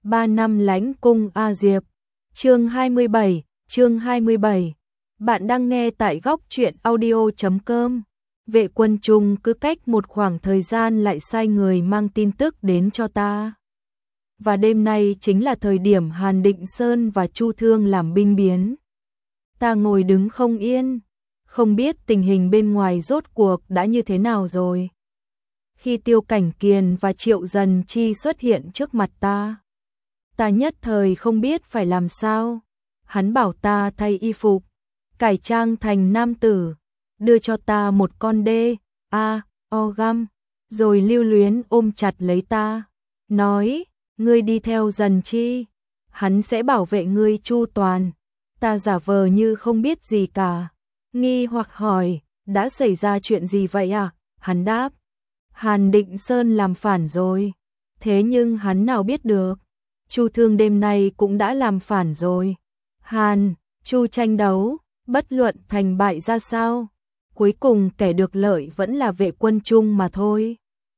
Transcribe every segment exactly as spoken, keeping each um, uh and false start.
ba năm lãnh cung A Diệp. Chương hai mươi bảy, chương hai mươi bảy. Bạn đang nghe tại góc truyện audio chấm com. Vệ Quân Trung cứ cách một khoảng thời gian lại sai người mang tin tức đến cho ta. Và đêm nay chính là thời điểm Hàn Định Sơn và Chu Thương làm binh biến. Ta ngồi đứng không yên, không biết tình hình bên ngoài rốt cuộc đã như thế nào rồi. Khi Tiêu Cảnh Kiền và Triệu Dần Chi xuất hiện trước mặt ta, ta nhất thời không biết phải làm sao. Hắn bảo ta thay y phục, cải trang thành nam tử, đưa cho ta một con đê, a, o găm, rồi lưu luyến ôm chặt lấy ta, nói, ngươi đi theo Dần Chi, hắn sẽ bảo vệ ngươi chu toàn. Ta giả vờ như không biết gì cả, nghi hoặc hỏi, đã xảy ra chuyện gì vậy à? Hắn đáp, Hàn Định Sơn làm phản rồi. Thế nhưng hắn nào biết được, Chu Thương đêm nay cũng đã làm phản rồi. Hàn, Chu tranh đấu, bất luận thành bại ra sao, cuối cùng kẻ được lợi vẫn là Vệ Quân Trung mà thôi.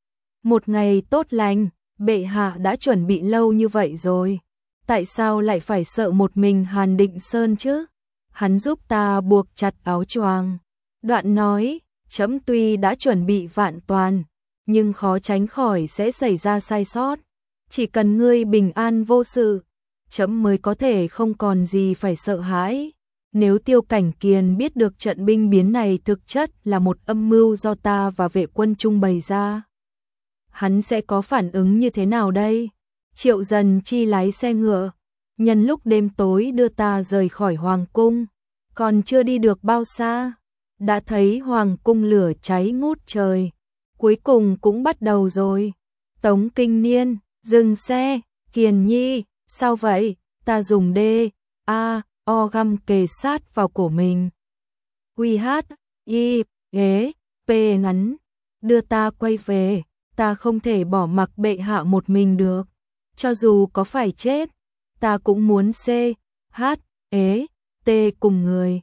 Một ngày tốt lành, bệ hạ đã chuẩn bị lâu như vậy rồi, tại sao lại phải sợ một mình Hàn Định Sơn chứ? Hắn giúp ta buộc chặt áo choàng, đoạn nói, trẫm tuy đã chuẩn bị vạn toàn, nhưng khó tránh khỏi sẽ xảy ra sai sót. Chỉ cần ngươi bình an vô sự, trẫm mới có thể không còn gì phải sợ hãi. Nếu Tiêu Cảnh Kiền biết được trận binh biến này thực chất là một âm mưu do ta và Vệ Quân Trung bày ra, hắn sẽ có phản ứng như thế nào đây? Triệu Dần Chi lái xe ngựa, nhân lúc đêm tối đưa ta rời khỏi Hoàng Cung. Còn chưa đi được bao xa, đã thấy Hoàng Cung lửa cháy ngút trời. Cuối cùng cũng bắt đầu rồi. Tống Kinh Niên, dừng xe, Kiền Nhi, sao vậy? Ta dùng đê, a, o găm kề sát vào cổ mình. Quy hát, y, ghế, p ngắn, đưa ta quay về. Ta không thể bỏ mặc bệ hạ một mình được. Cho dù có phải chết, ta cũng muốn c, h, ế, t cùng người.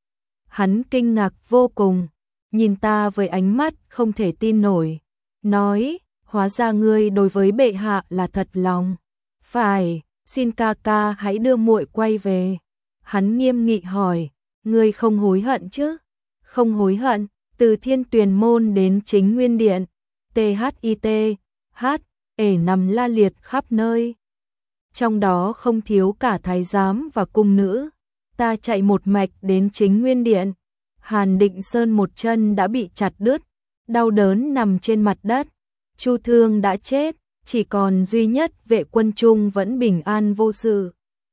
Hắn kinh ngạc vô cùng, nhìn ta với ánh mắt không thể tin nổi, nói, hóa ra ngươi đối với bệ hạ là thật lòng. Phải, xin ca ca hãy đưa muội quay về. Hắn nghiêm nghị hỏi, ngươi không hối hận chứ? Không hối hận, từ Thiên Tuyền Môn đến Chính Nguyên Điện, tê hát i tê, h, ể nằm la liệt khắp nơi. Trong đó không thiếu cả thái giám và cung nữ. Ta chạy một mạch đến Chính Nguyên Điện. Hàn Định Sơn một chân đã bị chặt đứt, đau đớn nằm trên mặt đất. Chu Thương đã chết, chỉ còn duy nhất Vệ Quân Trung vẫn bình an vô sự.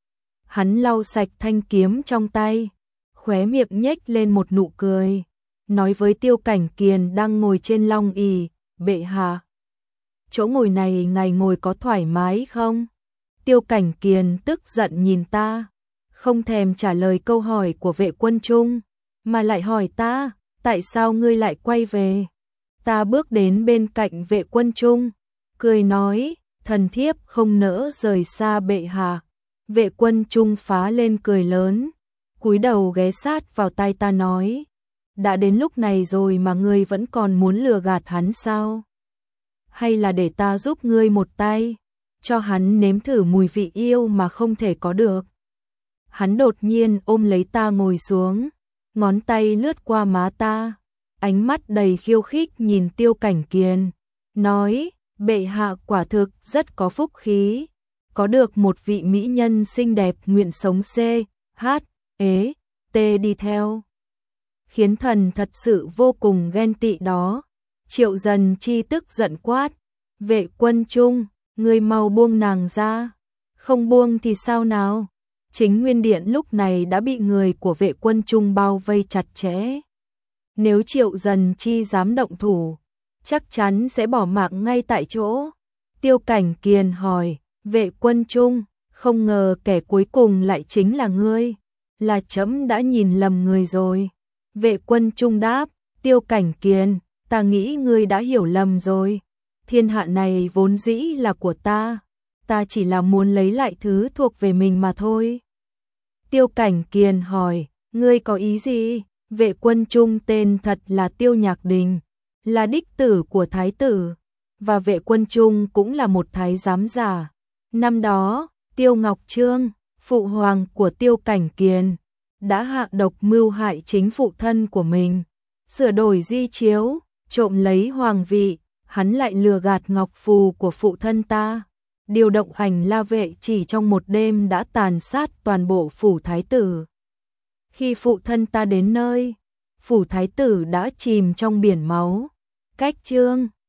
Hắn lau sạch thanh kiếm trong tay, khóe miệng nhếch lên một nụ cười, nói với Tiêu Cảnh Kiền đang ngồi trên long ỷ, bệ hạ, chỗ ngồi này ngài ngồi có thoải mái không? Tiêu Cảnh Kiền tức giận nhìn ta, không thèm trả lời câu hỏi của Vệ Quân Trung, mà lại hỏi ta, tại sao ngươi lại quay về? Ta bước đến bên cạnh Vệ Quân Trung, cười nói, thần thiếp không nỡ rời xa bệ hạ. Vệ Quân Trung phá lên cười lớn, cúi đầu ghé sát vào tai ta nói, đã đến lúc này rồi mà ngươi vẫn còn muốn lừa gạt hắn sao? Hay là để ta giúp ngươi một tay, cho hắn nếm thử mùi vị yêu mà không thể có được? Hắn đột nhiên ôm lấy ta ngồi xuống, ngón tay lướt qua má ta, ánh mắt đầy khiêu khích nhìn Tiêu Cảnh Kiền, nói, bệ hạ quả thực rất có phúc khí, có được một vị mỹ nhân xinh đẹp nguyện sống c, h, ế, t đi theo. Khiến thần thật sự vô cùng ghen tị đó. Triệu Dần Chi tức giận quát, Vệ Quân Trung, ngươi mau buông nàng ra. Không buông thì sao nào? Chính Nguyên Điện lúc này đã bị người của Vệ Quân Trung bao vây chặt chẽ. Nếu Triệu Dần Chi dám động thủ, chắc chắn sẽ bỏ mạng ngay tại chỗ. Tiêu Cảnh Kiền hỏi, Vệ Quân Trung, không ngờ kẻ cuối cùng lại chính là ngươi, là trẫm đã nhìn lầm người rồi. Vệ Quân Trung đáp, Tiêu Cảnh Kiền, ta nghĩ ngươi đã hiểu lầm rồi. Thiên hạ này vốn dĩ là của ta, ta chỉ là muốn lấy lại thứ thuộc về mình mà thôi. Tiêu Cảnh Kiền hỏi, ngươi có ý gì? Vệ Quân Trung tên thật là Tiêu Nhạc Đình, là đích tử của thái tử, và Vệ Quân Trung cũng là một thái giám giả. Năm đó, Tiêu Ngọc Trương, phụ hoàng của Tiêu Cảnh Kiền, đã hạ độc mưu hại chính phụ thân của mình, sửa đổi di chiếu, trộm lấy hoàng vị, hắn lại lừa gạt ngọc phù của phụ thân ta, điều động Ảnh La vệ chỉ trong một đêm đã tàn sát toàn bộ phủ thái tử. Khi phụ thân ta đến nơi, phủ thái tử đã chìm trong biển máu. Cách chương